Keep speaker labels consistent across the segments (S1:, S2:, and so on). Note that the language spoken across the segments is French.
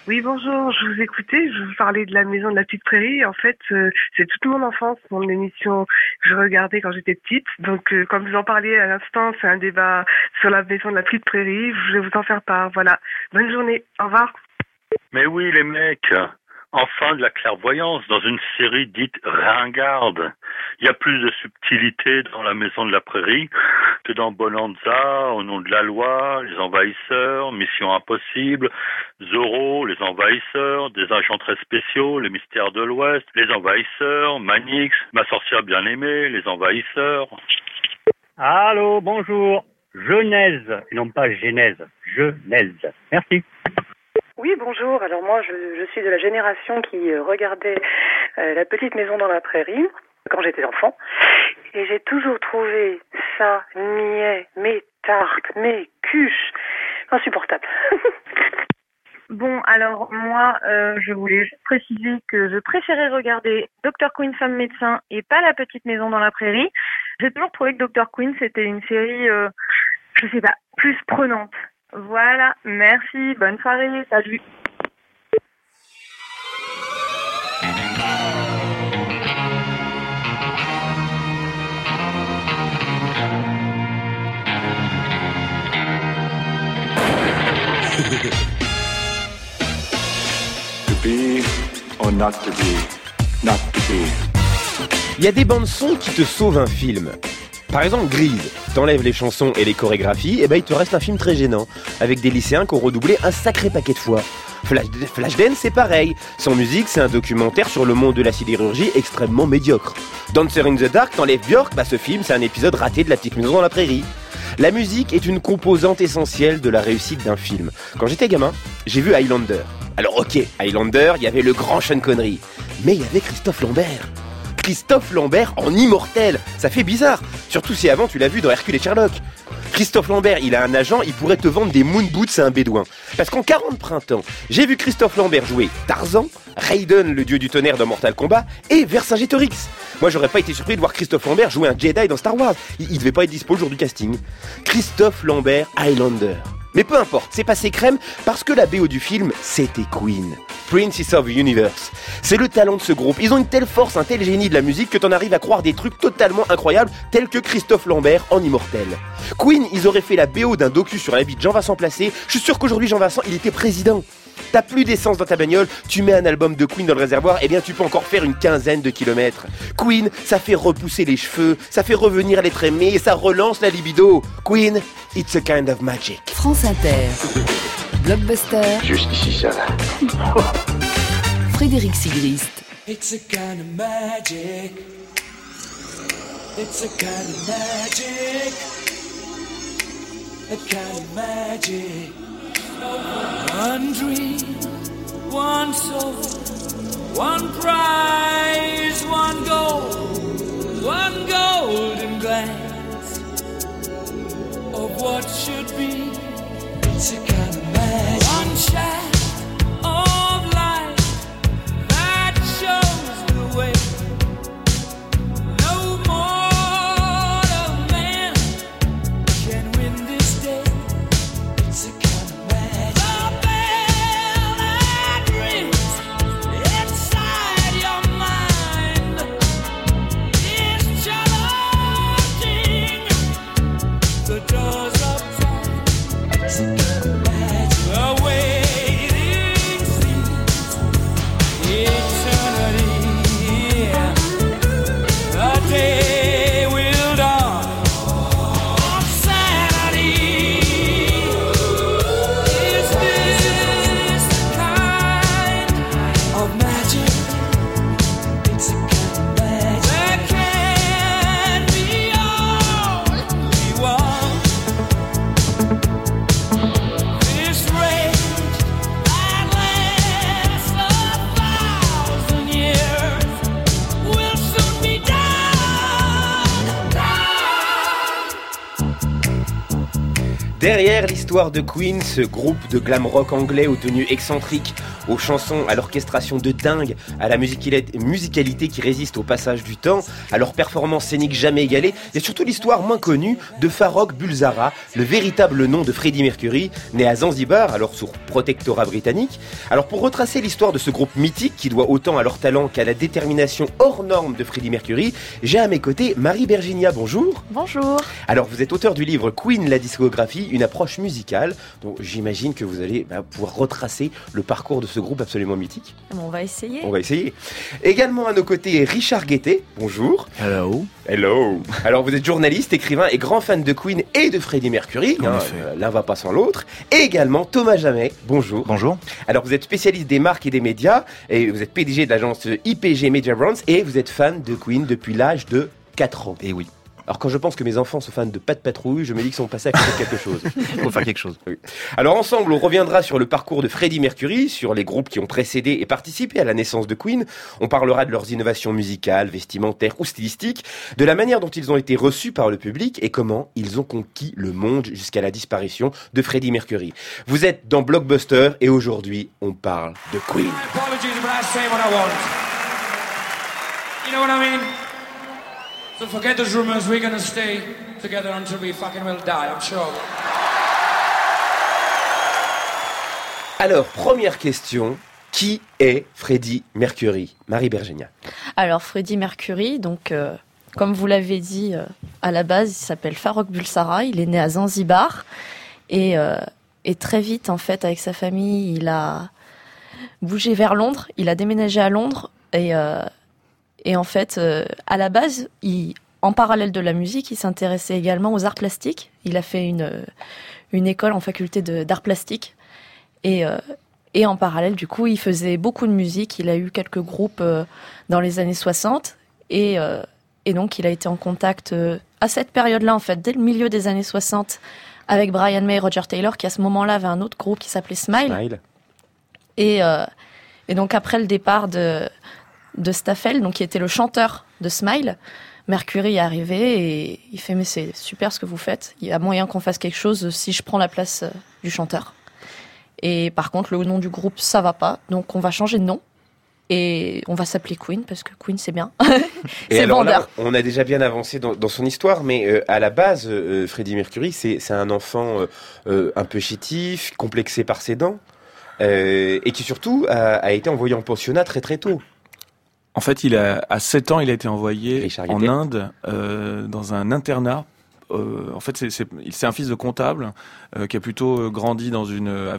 S1: Oui, bonjour, je vous écoutais, je vous parlais de la maison de la petite prairie. En fait, c'est toute mon enfance, mon émission que je regardais quand j'étais petite. Donc, comme vous en parliez à l'instant, c'est un débat sur la maison de la petite prairie. Je vais vous en faire part. Voilà. Bonne journée. Au revoir.
S2: Mais oui, les mecs, enfin de la clairvoyance dans une série dite ringarde. Il y a plus de subtilité dans la maison de la prairie que dans Bonanza, Au nom de la loi, Les Envahisseurs, Mission Impossible, Zorro, Les Envahisseurs, Des agents très spéciaux, Les Mystères de l'Ouest, Les Envahisseurs, Manix, Ma sorcière bien-aimée, Les Envahisseurs.
S3: Allô, bonjour. Genèse, et non pas Genèse. Genèse. Merci.
S4: Oui, bonjour. Alors moi, je suis de la génération qui regardait La petite maison dans la prairie quand j'étais enfant. Et j'ai toujours trouvé ça, niais, mes tartes, mes cuches, insupportable.
S5: Bon, alors moi, je voulais juste préciser que je préférais regarder Dr. Queen femme médecin et pas La petite maison dans la prairie. J'ai toujours trouvé que Dr. Queen, c'était une série, je sais pas, plus prenante. Voilà, merci, bonne soirée, salut.
S6: To be or not to be, not to be.
S7: Il y a des bandes-sons qui te sauvent un film. Par exemple, Grise. T'enlèves les chansons et les chorégraphies, et ben il te reste un film très gênant, avec des lycéens qui ont redoublé un sacré paquet de fois. Flashdance, c'est pareil. Sans musique, c'est un documentaire sur le monde de la sidérurgie extrêmement médiocre. Dancer in the Dark, t'enlèves Björk, bah ce film, c'est un épisode raté de La petite maison dans la prairie. La musique est une composante essentielle de la réussite d'un film. Quand j'étais gamin, j'ai vu Highlander. Alors ok, Highlander, il y avait le grand Sean Connery, mais il y avait Christophe Lambert. Christophe Lambert en immortel, ça fait bizarre, surtout si avant tu l'as vu dans Hercule et Sherlock. Christophe Lambert, il a un agent, il pourrait te vendre des moon boots à un bédouin. Parce qu'en 40 printemps, j'ai vu Christophe Lambert jouer Tarzan, Raiden, le dieu du tonnerre dans Mortal Kombat, et Vercingétorix. Moi, j'aurais pas été surpris de voir Christophe Lambert jouer un Jedi dans Star Wars. Il devait pas être dispo le jour du casting. Christophe Lambert, Highlander. Mais peu importe, c'est passé crème parce que la BO du film, c'était Queen. Princess of Universe. C'est le talent de ce groupe. Ils ont une telle force, un tel génie de la musique que t'en arrives à croire des trucs totalement incroyables tels que Christophe Lambert en immortel. Queen, ils auraient fait la BO d'un docu sur la vie de Jean-Vincent Placé. Je suis sûr qu'aujourd'hui Jean-Vincent, il était président. T'as plus d'essence dans ta bagnole, tu mets un album de Queen dans le réservoir, eh bien tu peux encore faire une quinzaine de kilomètres. Queen, ça fait repousser les cheveux, ça fait revenir l'être aimé et ça relance la libido. Queen, it's a kind of magic.
S8: France Inter. Blockbuster.
S6: Jusqu'ici, ça va.
S8: Frédéric Sigrist.
S9: It's a kind of magic. It's a kind of magic. A kind of magic. One dream, one soul, one prize, one golden glance of what should be. It's a kind of magic. One shaft of light that shows the way. No mortal man can win this day. It's a kind of magic. The bell that rings inside your mind is challenging the doors of time. It's a kind of magic.
S7: Derrière l'histoire de Queen, ce groupe de glam rock anglais aux tenues excentriques, aux chansons, à l'orchestration de dingue, à la musicalité qui résiste au passage du temps, à leur performance scénique jamais égalée, il y a surtout l'histoire moins connue de Farrokh Bulsara, le véritable nom de Freddie Mercury, né à Zanzibar, alors sous protectorat britannique. Alors pour retracer l'histoire de ce groupe mythique qui doit autant à leur talent qu'à la détermination hors norme de Freddie Mercury, j'ai à mes côtés Marie Berginia, bonjour.
S10: Bonjour.
S7: Alors vous êtes auteur du livre Queen, la discographie, une approche musicale, donc j'imagine que vous allez pouvoir retracer le parcours de ce groupe absolument mythique.
S10: On va essayer.
S7: On va essayer. Également à nos côtés, Richard Guettet, bonjour.
S11: Hello.
S7: Hello. Alors vous êtes journaliste, écrivain et grand fan de Queen et de Freddie Mercury, l'un va pas sans l'autre. Et également Thomas Jamet, bonjour.
S11: Bonjour.
S7: Alors vous êtes spécialiste des marques et des médias, et vous êtes PDG de l'agence IPG Media Brands, et vous êtes fan de Queen depuis l'âge de 4 ans.
S11: Et oui.
S7: Alors quand je pense que mes enfants sont fans de Pat' Patrouille, je me dis qu'ils sont passés à côté de quelque chose.
S11: Il faut faire quelque chose.
S7: Oui. Alors ensemble, on reviendra sur le parcours de Freddie Mercury, sur les groupes qui ont précédé et participé à la naissance de Queen. On parlera de leurs innovations musicales, vestimentaires ou stylistiques, de la manière dont ils ont été reçus par le public et comment ils ont conquis le monde jusqu'à la disparition de Freddie Mercury. Vous êtes dans Blockbuster et aujourd'hui, on parle de Queen.
S9: So forget those rumors, we're gonna stay together until we fucking will die, I'm sure.
S7: Alors, première question, qui est Freddie Mercury? Marie Bergenia.
S10: Alors, Freddie Mercury, donc, comme vous l'avez dit, à la base, il s'appelle Farrokh Bulsara, il est né à Zanzibar, et très vite, en fait, avec sa famille, il a bougé vers Londres, il a déménagé à Londres, et en fait, à la base, en parallèle de la musique, il s'intéressait également aux arts plastiques. Il a fait une école en faculté d'arts plastiques. Et en parallèle, du coup, il faisait beaucoup de musique. Il a eu quelques groupes dans les années 60. Et donc, il a été en contact à cette période-là, en fait, dès le milieu des années 60, avec Brian May et Roger Taylor, qui à ce moment-là avait un autre groupe qui s'appelait Smile. Et donc, après le départ de Staffel, donc qui était le chanteur de Smile, Mercury est arrivé et il fait mais c'est super ce que vous faites, il y a moyen qu'on fasse quelque chose si je prends la place du chanteur. Et par contre le nom du groupe ça va pas, donc on va changer de nom et on va s'appeler Queen parce que Queen c'est bien.
S7: Et
S10: c'est
S7: alors
S10: vendeur.
S7: Là, on a déjà bien avancé dans son histoire, mais à la base, Freddie Mercury c'est un enfant un peu chétif, complexé par ses dents, et qui surtout a été envoyé en pensionnat très très tôt.
S11: En fait, à 7 ans, il a été envoyé en Inde dans un internat. En fait, c'est un fils de comptable qui a plutôt grandi dans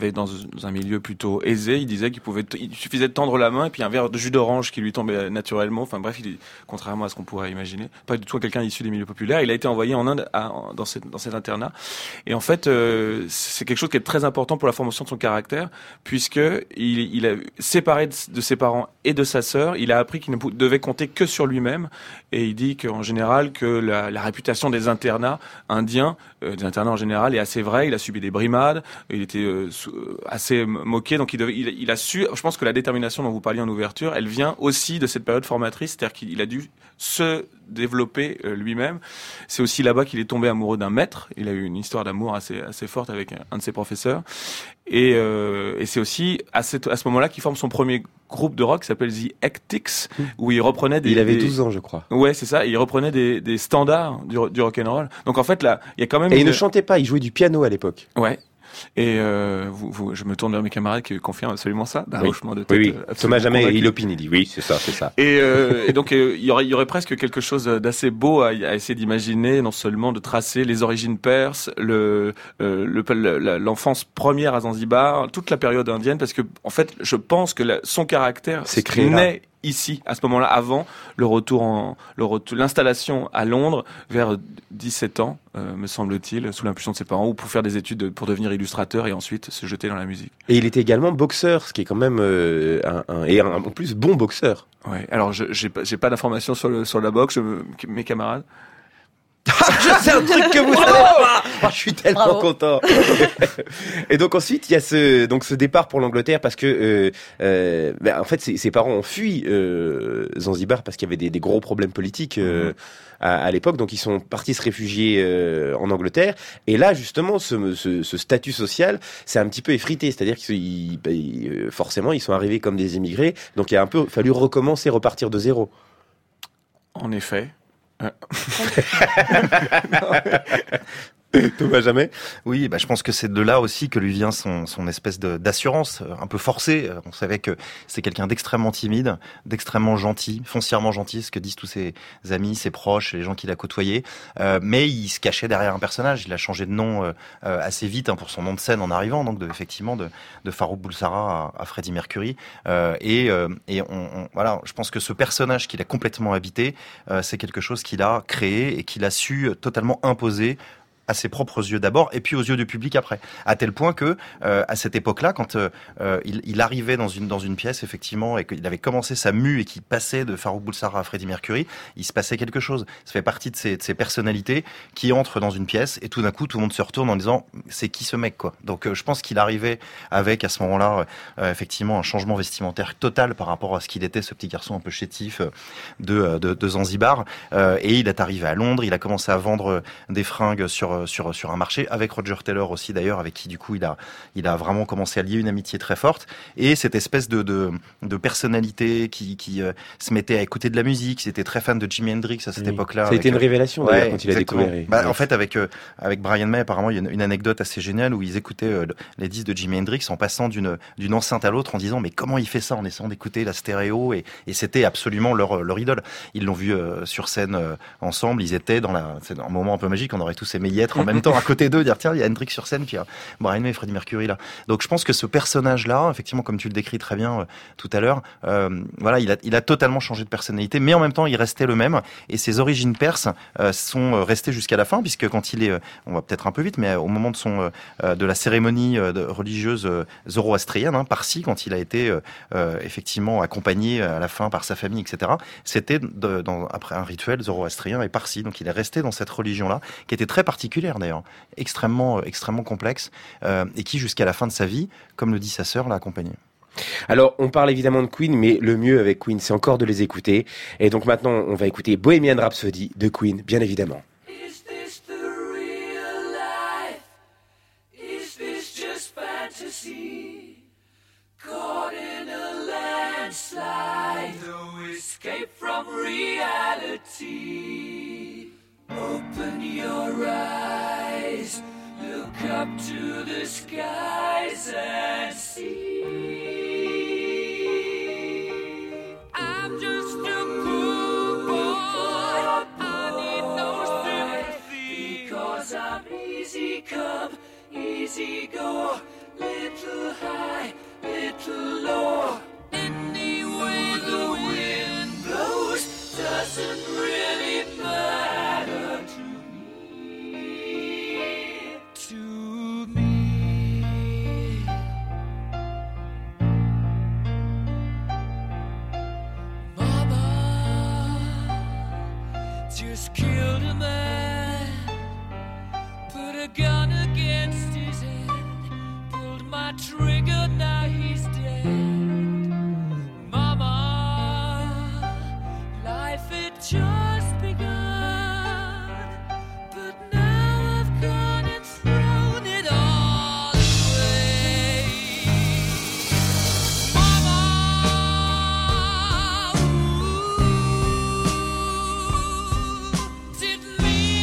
S11: un milieu plutôt aisé. Il disait il suffisait de tendre la main et puis un verre de jus d'orange qui lui tombait naturellement. Enfin bref, contrairement à ce qu'on pourrait imaginer, pas du tout quelqu'un issu des milieux populaires. Il a été envoyé en Inde dans cet internat. Et en fait, c'est quelque chose qui est très important pour la formation de son caractère, puisque il a séparé de ses parents et de sa sœur. Il a appris qu'il ne devait compter que sur lui-même. Et il dit qu'en général, que la réputation des internats indiens, des internats en général, est assez vraie. Il a subi des brimades, il était assez moqué, donc il a su. Je pense que la détermination dont vous parliez en ouverture, elle vient aussi de cette période formatrice, c'est-à-dire qu'il a dû se développer lui-même. C'est aussi là-bas qu'il est tombé amoureux d'un maître. Il a eu une histoire d'amour assez forte avec un de ses professeurs. Et c'est aussi à ce moment-là qu'il forme son premier groupe de rock qui s'appelle The Hectics, où il reprenait
S7: Il avait 12 ans, je crois.
S11: Ouais, c'est ça. Il reprenait des standards du rock'n'roll. Donc en fait, là, il y a quand même.
S7: Et il ne chantait pas, il jouait du piano à l'époque.
S11: Ouais. Et je me tourne vers mes camarades qui confirment absolument ça, d'un hochement de tête.
S7: Oui. Thomas Jamet, il opine, il dit oui, c'est ça.
S11: Et donc il y aurait presque quelque chose d'assez beau à essayer d'imaginer, non seulement de tracer les origines perses, l'enfance première à Zanzibar, toute la période indienne, parce que en fait, je pense que son caractère naît ici, à ce moment-là, avant l'installation à Londres, vers 17 ans, me semble-t-il, sous l'impulsion de ses parents, ou pour faire des études pour devenir illustrateur et ensuite se jeter dans la musique.
S7: Et il était également boxeur, ce qui est quand même en plus bon boxeur.
S11: Ouais. Alors j'ai pas d'informations sur la boxe, mes camarades.
S7: Je sais un truc que vous savez pas. Je suis tellement content. Et donc ensuite, il y a ce départ pour l'Angleterre parce que en fait, ses parents ont fui Zanzibar parce qu'il y avait des gros problèmes politiques à l'époque. Donc ils sont partis se réfugier en Angleterre. Et là, justement, ce statut social, c'est un petit peu effrité. C'est-à-dire qu'ils forcément, ils sont arrivés comme des émigrés. Donc il a un peu fallu recommencer, repartir de zéro.
S11: En effet.
S7: Thomas Jamais.
S12: Oui, je pense que c'est de là aussi que lui vient son espèce d'assurance un peu forcée. On savait que c'est quelqu'un d'extrêmement timide, d'extrêmement gentil, foncièrement gentil, ce que disent tous ses amis, ses proches, les gens qu'il a côtoyés. Mais il se cachait derrière un personnage. Il a changé de nom assez vite pour son nom de scène en arrivant, donc effectivement de Farouk Bulsara à Freddie Mercury. Voilà, je pense que ce personnage qu'il a complètement habité, c'est quelque chose qu'il a créé et qu'il a su totalement imposer à ses propres yeux d'abord et puis aux yeux du public après, à tel point que à cette époque-là, quand il arrivait dans une pièce effectivement et qu'il avait commencé sa mue et qu'il passait de Farouk Bulsara à Freddie Mercury, il se passait quelque chose. Ça fait partie de ces personnalités qui entrent dans une pièce et tout d'un coup tout le monde se retourne en disant c'est qui ce mec quoi. Donc je pense qu'il arrivait avec à ce moment-là effectivement un changement vestimentaire total par rapport à ce qu'il était, ce petit garçon un peu chétif de Zanzibar, et il est arrivé à Londres, il a commencé à vendre des fringues sur un marché avec Roger Taylor aussi d'ailleurs, avec qui du coup il a vraiment commencé à lier une amitié très forte, et cette espèce de personnalité qui se mettait à écouter de la musique. C'était très fan de Jimi Hendrix à cette époque-là.
S7: Ça a été une révélation d'ailleurs quand il a découvert.
S12: En fait avec Brian May apparemment il y a une anecdote assez géniale où ils écoutaient les disques de Jimi Hendrix en passant d'une enceinte à l'autre en disant mais comment il fait ça, en essayant d'écouter la stéréo, et c'était absolument leur idole. Ils l'ont vu sur scène ensemble, ils étaient c'est un moment un peu magique, on aurait tous aimé y être en même temps à côté d'eux, dire tiens il y a Hendrix sur scène puis Brian May et Freddie Mercury là. Donc je pense que ce personnage là effectivement comme tu le décris très bien tout à l'heure, voilà, il a totalement changé de personnalité, mais en même temps il restait le même, et ses origines perses sont restées jusqu'à la fin, puisque quand il est, on va peut-être un peu vite, mais au moment de la cérémonie religieuse zoroastrienne, Parsi, quand il a été effectivement accompagné à la fin par sa famille, etc., c'était après un rituel zoroastrien et Parsi, donc il est resté dans cette religion là qui était très particulière d'ailleurs, extrêmement complexe, et qui jusqu'à la fin de sa vie, comme le dit sa sœur, l'a accompagné.
S7: Alors, on parle évidemment de Queen, mais le mieux avec Queen, c'est encore de les écouter. Et donc maintenant, on va écouter Bohemian Rhapsody de Queen, bien évidemment.
S9: Is this the real life? Is this just fantasy? Caught in a landslide, no escape from reality. Open your eyes, look up to the skies and see. I'm just a poor boy, I need no sympathy, because I'm easy come, easy go, little high, little low. Any way the wind blows doesn't really matter to me, to me. Mama just killed a man, put a gun against his head, pulled my trigger, now he's dead. Mama, life had just begun, but now I've gone and thrown it all away. Mama, ooh, didn't mean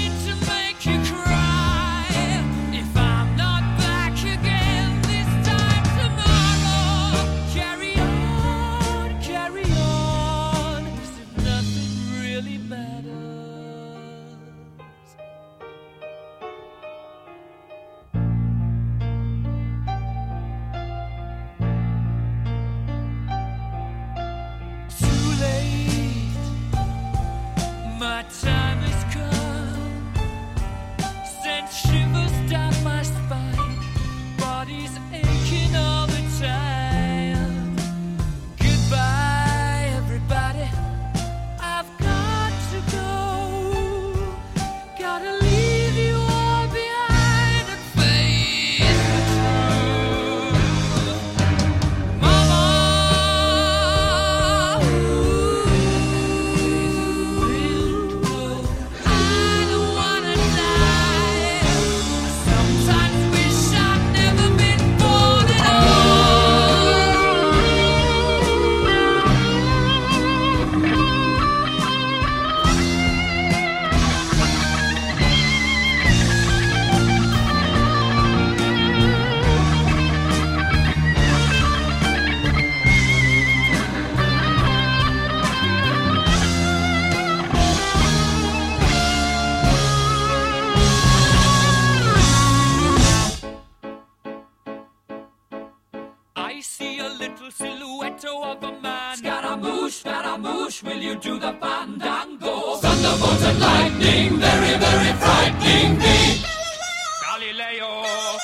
S9: see a little silhouette of a man. Scaramouche, will you do the fandango? Thunderbolt and lightning, very, very frightening me. Galileo,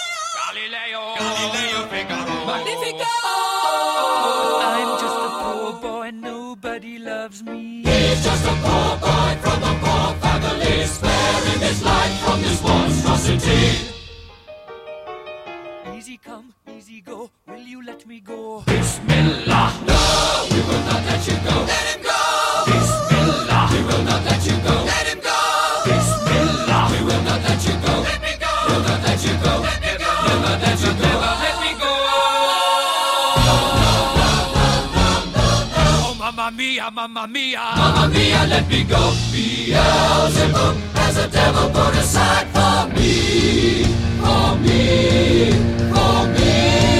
S9: Figaro. Magnifico! I'm just a poor boy, nobody loves me. He's just a poor boy from a poor family, sparing his life from this monstrosity. Easy come, easy go, will you let me go? Bismillah, no, we will not let you go. Let him go! Bismillah, we will not let you go. Let him go! Bismillah, we will not let you go. Let me go! We'll not let you go. Let me go! We'll not let you go. Let me go! Oh, mamma mia, mamma mia. Mamma mia, let me go. Beelzebub has a devil put aside for me. For me, for me.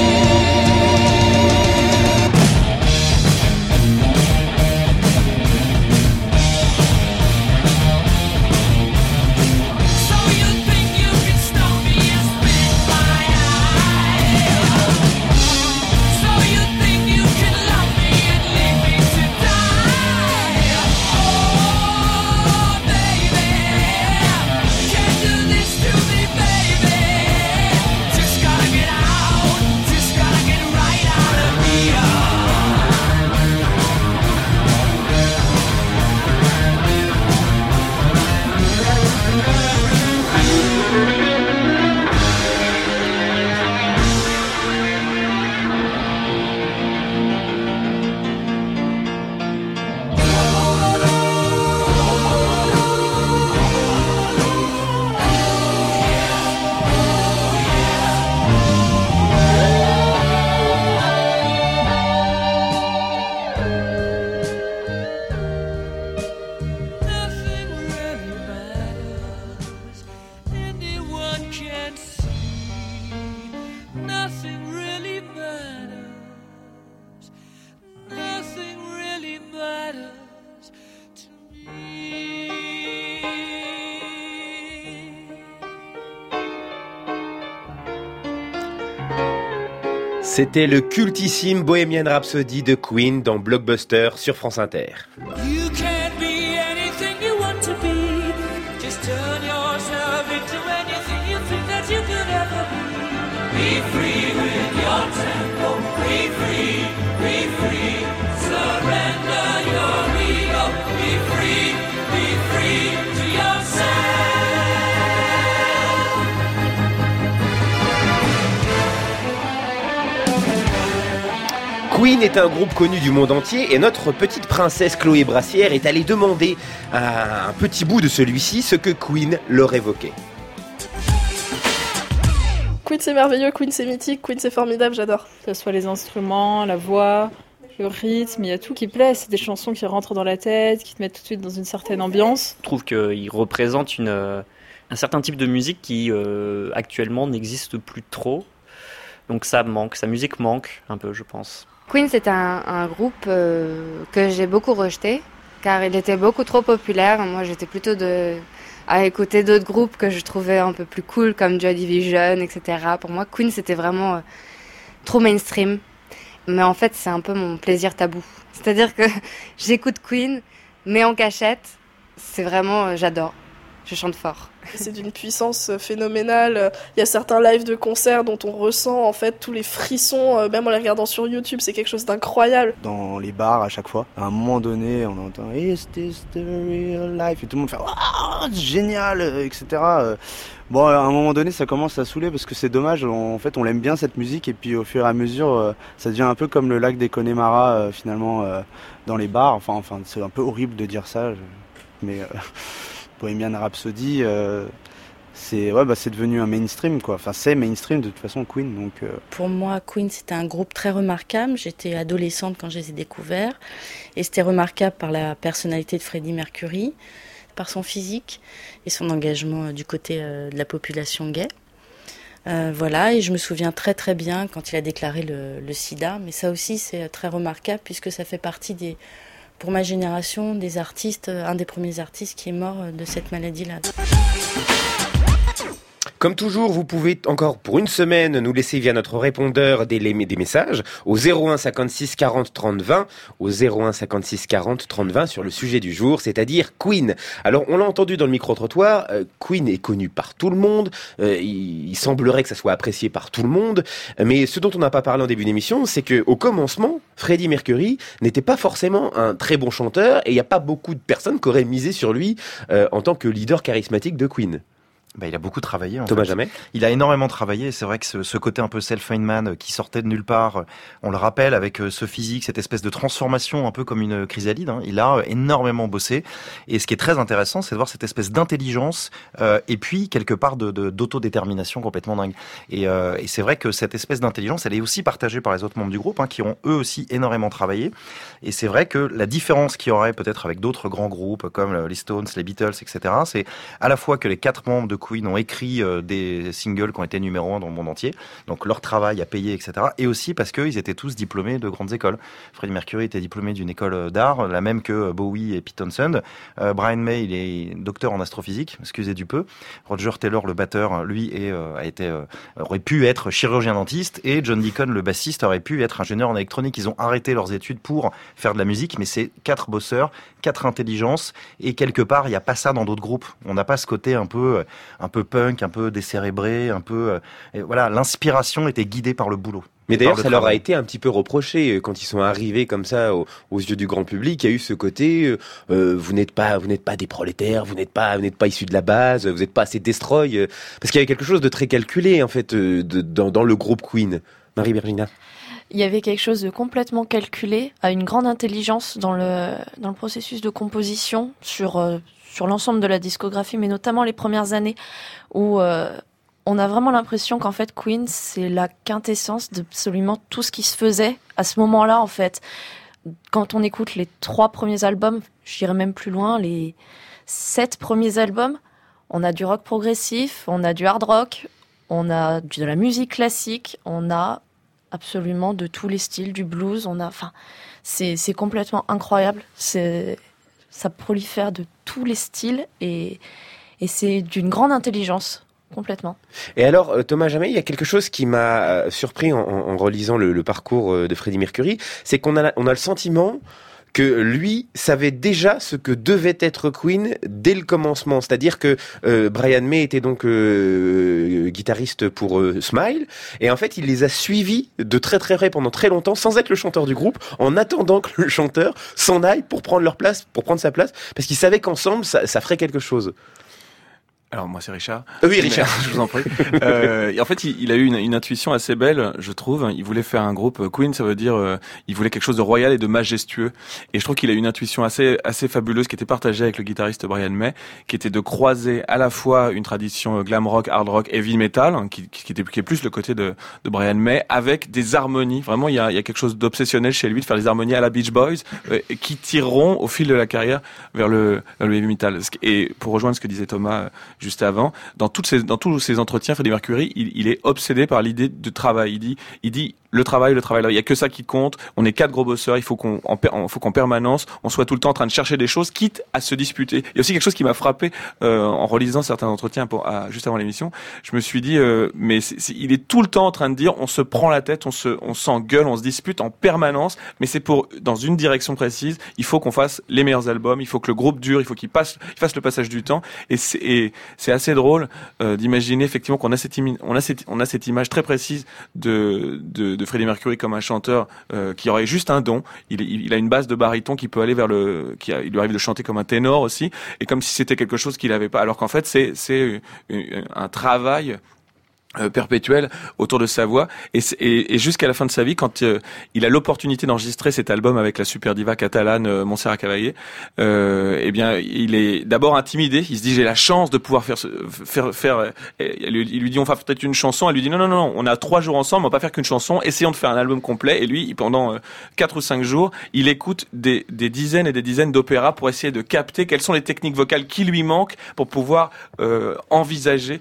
S9: So you think you can stop me and spit my eye? So you think you can love me and leave me to die? Oh, baby, can't do this to me, baby. Just gotta get out, just gotta get right out of here. Nothing really matters. Anyone can see. Nothing really matters. Nothing really matters to me.
S7: C'était le cultissime Bohemian Rhapsody de Queen dans Blockbuster sur France Inter.
S9: You can be anything you want to be. Just turn yourself into anything you think that you could ever be. Be free with your tempo. Be free, be free. Surrender your ego. Be free to yourself.
S7: Queen est un groupe connu du monde entier et notre petite princesse Chloé Brassière est allée demander à un petit bout de celui-ci ce que Queen leur évoquait.
S13: Queen c'est merveilleux, Queen c'est mythique, Queen c'est formidable, j'adore.
S14: Que ce soit les instruments, la voix, le rythme, il y a tout qui plaît. C'est des chansons qui rentrent dans la tête, qui te mettent tout de suite dans une certaine ambiance.
S15: Je trouve qu'ils représentent un certain type de musique qui actuellement n'existe plus trop. Donc ça manque, sa musique manque un peu, je pense.
S16: Queen, c'est un groupe que j'ai beaucoup rejeté, car il était beaucoup trop populaire. Moi, j'étais plutôt à écouter d'autres groupes que je trouvais un peu plus cool, comme Joy Division, etc. Pour moi, Queen, c'était vraiment trop mainstream. Mais en fait, c'est un peu mon plaisir tabou. C'est-à-dire que j'écoute Queen, mais en cachette, c'est vraiment, j'adore. Je chante fort.
S13: C'est d'une puissance phénoménale. Il y a certains lives de concerts dont on ressent en fait tous les frissons, même en les regardant sur YouTube, c'est quelque chose d'incroyable.
S17: Dans les bars à chaque fois, à un moment donné, on entend Is this the real life? Et tout le monde fait oh, génial, etc. Bon, à un moment donné, ça commence à saouler parce que c'est dommage. En fait, on l'aime bien cette musique et puis au fur et à mesure, ça devient un peu comme le lac des Connemara finalement dans les bars. Enfin, c'est un peu horrible de dire ça, mais. Bohemian Rhapsody, c'est devenu un mainstream, quoi. Enfin, c'est mainstream de toute façon, Queen. Donc,
S18: Pour moi, Queen, c'était un groupe très remarquable. J'étais adolescente quand je les ai découverts. Et c'était remarquable par la personnalité de Freddie Mercury, par son physique et son engagement du côté de la population gay. Voilà, et je me souviens très très bien quand il a déclaré le sida. Mais ça aussi, c'est très remarquable puisque ça fait partie pour ma génération, des artistes, un des premiers artistes qui est mort de cette maladie-là.
S7: Comme toujours, vous pouvez encore pour une semaine nous laisser via notre répondeur des messages au 01 56 40 30 20, au 01 56 40 30 20 sur le sujet du jour, c'est-à-dire Queen. Alors, on l'a entendu dans le micro-trottoir, Queen est connu par tout le monde, il semblerait que ça soit apprécié par tout le monde, mais ce dont on n'a pas parlé en début d'émission, c'est que au commencement, Freddie Mercury n'était pas forcément un très bon chanteur et il n'y a pas beaucoup de personnes qui auraient misé sur lui en tant que leader charismatique de Queen.
S12: Il a beaucoup travaillé.
S7: Thomas Jamais.
S12: Il a énormément travaillé. C'est vrai que ce côté un peu self-made man qui sortait de nulle part, on le rappelle avec ce physique, cette espèce de transformation un peu comme une chrysalide. Il a énormément bossé. Et ce qui est très intéressant, c'est de voir cette espèce d'intelligence et puis quelque part d'autodétermination complètement dingue. Et c'est vrai que cette espèce d'intelligence, elle est aussi partagée par les autres membres du groupe qui ont eux aussi énormément travaillé. Et c'est vrai que la différence qu'il y aurait peut-être avec d'autres grands groupes comme les Stones, les Beatles, etc., c'est à la fois que les 4 membres de Queen ont écrit des singles qui ont été numéro 1 dans le monde entier, donc leur travail a payé, etc. Et aussi parce qu'ils étaient tous diplômés de grandes écoles. Freddie Mercury était diplômé d'une école d'art, la même que Bowie et Pete Townshend. Brian May, il est docteur en astrophysique, excusez du peu. Roger Taylor, le batteur, lui, aurait pu être chirurgien dentiste, et John Deacon, le bassiste, aurait pu être ingénieur en électronique. Ils ont arrêté leurs études pour faire de la musique, mais c'est 4 bosseurs, 4 intelligences, et quelque part, il n'y a pas ça dans d'autres groupes. On n'a pas ce côté un peu punk, un peu décérébré, voilà, l'inspiration était guidée par le boulot.
S7: Mais d'ailleurs, ça leur a été un petit peu reproché quand ils sont arrivés comme ça aux yeux du grand public. Il y a eu ce côté, vous n'êtes pas des prolétaires, vous n'êtes pas issus de la base, vous n'êtes pas assez destroy, parce qu'il y avait quelque chose de très calculé en fait dans le groupe Queen. Marie-Virginia.
S10: Il y avait quelque chose de complètement calculé, à une grande intelligence dans le processus de composition sur l'ensemble de la discographie, mais notamment les premières années où on a vraiment l'impression qu'en fait Queen, c'est la quintessence d'absolument tout ce qui se faisait à ce moment-là en fait. Quand on écoute les 3 premiers albums, j'irai même plus loin, les 7 premiers albums, on a du rock progressif, on a du hard rock, on a de la musique classique, on a absolument de tous les styles, du blues, c'est complètement incroyable. Ça prolifère de tous les styles et c'est d'une grande intelligence, complètement.
S7: Et alors, Thomas Jamais, il y a quelque chose qui m'a surpris en relisant le parcours de Freddie Mercury, c'est qu'on a le sentiment que lui savait déjà ce que devait être Queen dès le commencement. C'est-à-dire que Brian May était donc guitariste pour Smile, et en fait il les a suivis de très très près pendant très longtemps sans être le chanteur du groupe, en attendant que le chanteur s'en aille pour prendre sa place, parce qu'il savait qu'ensemble ça ferait quelque chose.
S11: Alors moi c'est Richard.
S7: Oui Richard,
S11: je vous en prie. En fait il a eu une intuition assez belle, je trouve. Il voulait faire un groupe Queen, ça veut dire il voulait quelque chose de royal et de majestueux. Et je trouve qu'il a eu une intuition assez fabuleuse qui était partagée avec le guitariste Brian May, qui était de croiser à la fois une tradition glam rock, hard rock, heavy metal, qui est plus le côté de Brian May, avec des harmonies. Vraiment il y a quelque chose d'obsessionnel chez lui de faire des harmonies à la Beach Boys qui tireront au fil de la carrière vers le heavy metal. Et pour rejoindre ce que disait Thomas juste avant, dans tous ces entretiens, Freddie Mercury, il est obsédé par l'idée de travail. Il dit le travail, il y a que ça qui compte. On est 4 gros bosseurs, il faut qu'en permanence, on soit tout le temps en train de chercher des choses, quitte à se disputer. Il y a aussi quelque chose qui m'a frappé en relisant certains entretiens juste avant l'émission. Je me suis dit, mais il est tout le temps en train de dire, on se prend la tête, on s'engueule, on se dispute en permanence, mais c'est dans une direction précise. Il faut qu'on fasse les meilleurs albums, il faut que le groupe dure, il faut qu'il fasse le passage du temps. Et c'est assez drôle d'imaginer effectivement qu'on a cette image très précise de Freddie Mercury comme un chanteur qui aurait juste un don. Il a une base de baryton qui peut aller il lui arrive de chanter comme un ténor aussi, et comme si c'était quelque chose qu'il avait pas, alors qu'en fait c'est un travail perpétuel autour de sa voix, et jusqu'à la fin de sa vie, quand il a l'opportunité d'enregistrer cet album avec la super diva catalane Montserrat Caballé, eh bien il est d'abord intimidé. Il se dit j'ai la chance de pouvoir faire. Il lui dit on va peut-être une chanson. Elle lui dit non, on a 3 jours ensemble, on va pas faire qu'une chanson. Essayons de faire un album complet. Et lui, pendant 4 ou 5 jours, il écoute des dizaines et des dizaines d'opéras pour essayer de capter quelles sont les techniques vocales qui lui manquent pour pouvoir envisager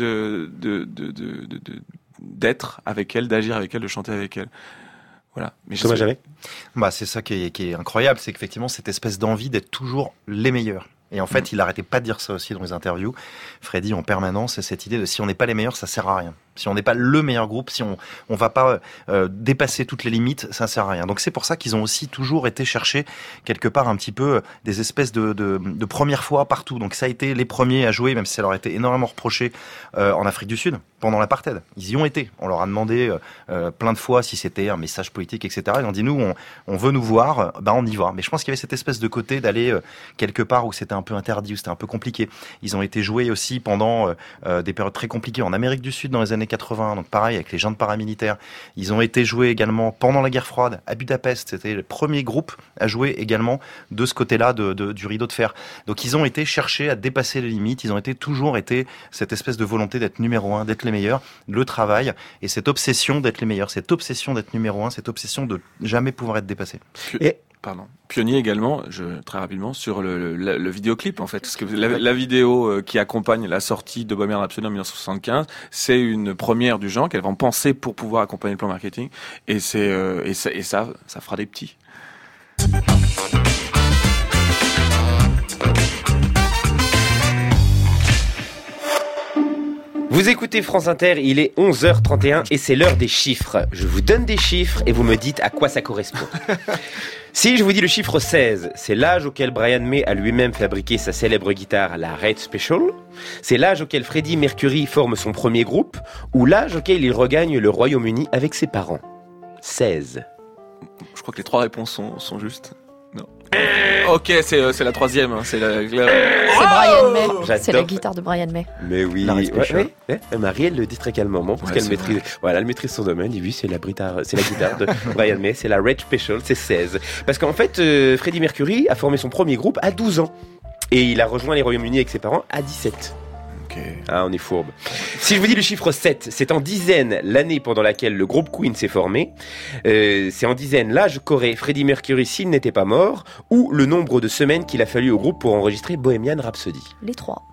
S11: d'être avec elle, d'agir avec elle, de chanter avec elle. Voilà. Mais
S12: c'est ça qui est incroyable, c'est qu'effectivement cette espèce d'envie d'être toujours les meilleurs. Et en fait, il n'arrêtait pas de dire ça aussi dans les interviews. Freddie, en permanence, c'est cette idée de si on n'est pas les meilleurs, ça sert à rien. Si on n'est pas le meilleur groupe, si on va pas dépasser toutes les limites, ça sert à rien. Donc c'est pour ça qu'ils ont aussi toujours été chercher quelque part un petit peu des espèces de première fois partout. Donc ça a été les premiers à jouer, même si ça leur a été énormément reproché en Afrique du Sud pendant l'apartheid. Ils y ont été. On leur a demandé plein de fois si c'était un message politique, etc. Ils ont dit nous, on veut nous voir, on y va. Mais je pense qu'il y avait cette espèce de côté d'aller quelque part où c'était un peu interdit, où c'était un peu compliqué. Ils ont été joués aussi pendant des périodes très compliquées en Amérique du Sud dans les années 80, donc pareil avec les juntes paramilitaires. Ils ont été joués également pendant la guerre froide à Budapest. C'était le premier groupe à jouer également de ce côté-là du rideau de fer. Donc ils ont été cherchés à dépasser les limites. Ils ont toujours été cette espèce de volonté d'être numéro un, d'être les meilleurs, le travail et cette obsession d'être les meilleurs, cette obsession d'être numéro un, cette obsession de jamais pouvoir être dépassé.
S11: Pionnier également, très rapidement, sur le vidéoclip en fait, parce que la vidéo qui accompagne la sortie de Bohemian Rhapsody en 1975, c'est une première du genre qu'elles vont penser pour pouvoir accompagner le plan marketing, et ça fera des petits.
S7: Vous écoutez France Inter, il est 11h31 et c'est l'heure des chiffres. Je vous donne des chiffres et vous me dites à quoi ça correspond. Si je vous dis le chiffre 16, c'est l'âge auquel Brian May a lui-même fabriqué sa célèbre guitare, la Red Special. C'est l'âge auquel Freddie Mercury forme son premier groupe, ou l'âge auquel il regagne le Royaume-Uni avec ses parents. 16.
S11: Je crois que les trois réponses sont justes. Non. Ok, c'est la troisième. C'est
S10: Brian May. C'est la guitare de Brian May.
S7: Mais oui. Marie, elle le dit très calmement parce qu'elle maîtrise. Voilà, elle maîtrise son domaine. Et oui, c'est la guitare de Brian May. C'est la Red Special. C'est 16. Parce qu'en fait, Freddie Mercury a formé son premier groupe à 12 ans et il a rejoint les Royaumes-Unis avec ses parents à 17. Ah, on est fourbe. Si je vous dis le chiffre 7, c'est en dizaines l'année pendant laquelle le groupe Queen s'est formé. C'est en dizaines l'âge qu'aurait Freddie Mercury s'il n'était pas mort, ou le nombre de semaines qu'il a fallu au groupe pour enregistrer Bohemian Rhapsody.
S10: Les trois.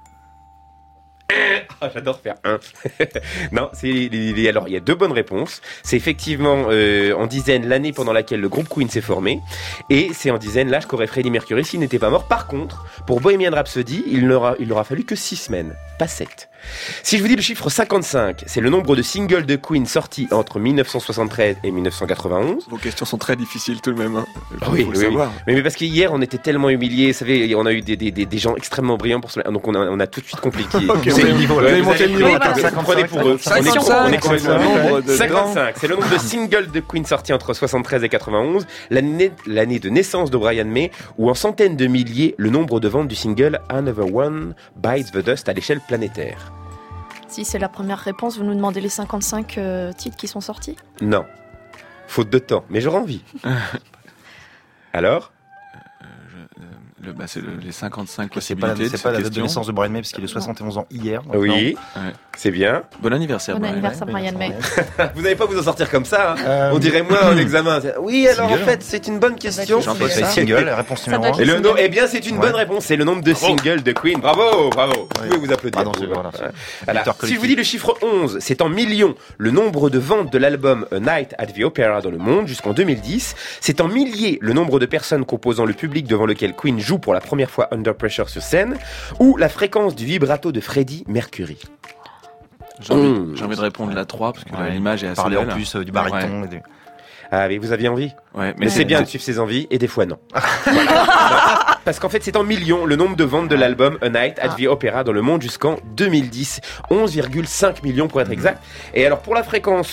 S7: J'adore faire un. Non, alors il y a deux bonnes réponses. C'est effectivement en dizaines l'année pendant laquelle le groupe Queen s'est formé, et c'est en dizaines l'âge qu'aurait Freddie Mercury s'il n'était pas mort. Par contre, pour Bohemian Rhapsody, il n'aura fallu que 6 semaines, pas 7. Si je vous dis le chiffre 55, c'est le nombre de singles de Queen sortis entre 1973 et 1991.
S11: Vos questions sont très difficiles tout de même.
S7: Oui. Mais parce qu'hier on était tellement humiliés, vous savez, on a eu des gens extrêmement brillants pour cela, donc on a tout de suite compliqué.
S12: C'est le niveau. Vous avez monté le niveau.
S7: Prenez pour eux. 55, c'est le nombre de singles de Queen sortis entre 73 et 91, l'année de naissance de Brian May, ou en centaines de milliers le nombre de ventes du single Another One Bites the Dust à l'échelle planétaire.
S10: Si c'est la première réponse, vous nous demandez les 55 titres qui sont sortis ?
S7: Non. Faute de temps, mais j'aurais envie. Alors ?
S11: C'est les 55 possibilités.
S12: C'est pas la date de naissance de Brian May parce qu'il est 71 ans hier.
S7: Oui, c'est bien.
S11: Bon anniversaire,
S10: Brian May.
S7: Vous n'allez pas vous en sortir comme ça. On dirait moi en examen. Oui, alors en fait, c'est une bonne question.
S12: Jean-Paul single, réponse numéro 1.
S7: Eh bien, c'est une bonne réponse. C'est le nombre de singles de Queen. Bravo. Vous pouvez vous applaudir. Si je vous dis le chiffre 11, c'est en millions le nombre de ventes de l'album A Night at the Opera dans le monde jusqu'en 2010. C'est en milliers le nombre de personnes composant le public devant lequel Queen joue pour la première fois Under Pressure sur scène, ou la fréquence du vibrato de Freddie Mercury.
S11: J'ai envie de répondre la 3 parce que l'image est assez
S12: parler
S11: belle.
S12: En plus du baryton. Ouais.
S7: Ah mais vous aviez envie.
S11: Ouais,
S7: mais c'est bien de suivre ses envies et des fois non. Voilà. Parce qu'en fait c'est en millions le nombre de ventes de l'album A Night at the Opera dans le monde jusqu'en 2010, 11,5 millions pour être exact. Et alors pour la fréquence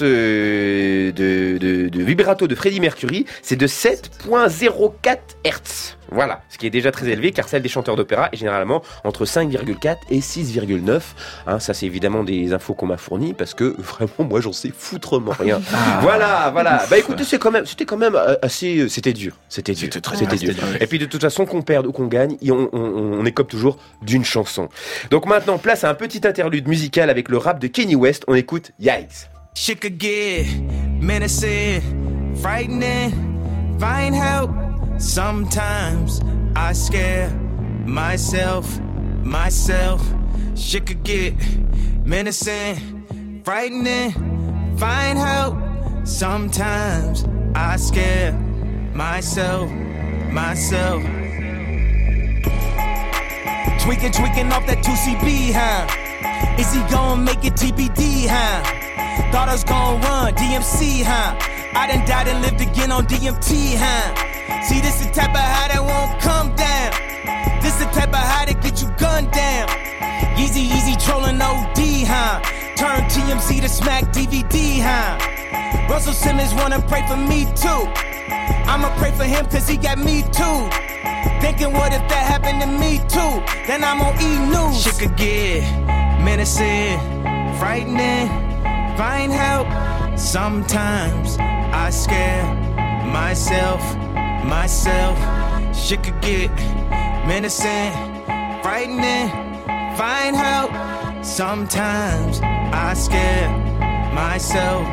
S7: de vibrato de Freddie Mercury, c'est de 7,04 Hz. Voilà, ce qui est déjà très élevé car celle des chanteurs d'opéra est généralement entre 5,4 et 6,9. Ça c'est évidemment des infos qu'on m'a fournies parce que vraiment moi j'en sais foutrement rien. Voilà. Bah écoutez, c'était quand même assez, c'était dur. C'était dur. Et puis de toute façon qu'on perde ou qu'on gagne, on écope toujours d'une chanson. Donc maintenant place à un petit interlude musical avec le rap de Kanye West. On écoute Yikes.
S9: She could get menacing, frightening, find help. Sometimes I scare myself. She could get menacing, frightening, find help. Sometimes I scare myself.
S19: Tweaking off that 2CB, huh? Is he gon' make it TBD, huh? Thought I was gon' run DMC, huh? I done died and lived again on DMT, huh? See, this the type of high that won't come down. This the type of high that get you gunned down. Easy trolling OD, huh? Turn TMZ to smack DVD, huh? Russell Simmons wanna pray for me too. I'ma pray for him cause he got me too. Thinking what if that happened to me too? Then I'm on E! News. Shit could get menacing, frightening, find help. Sometimes I scare myself. Shit could get menacing, frightening, find help. Sometimes I scare myself.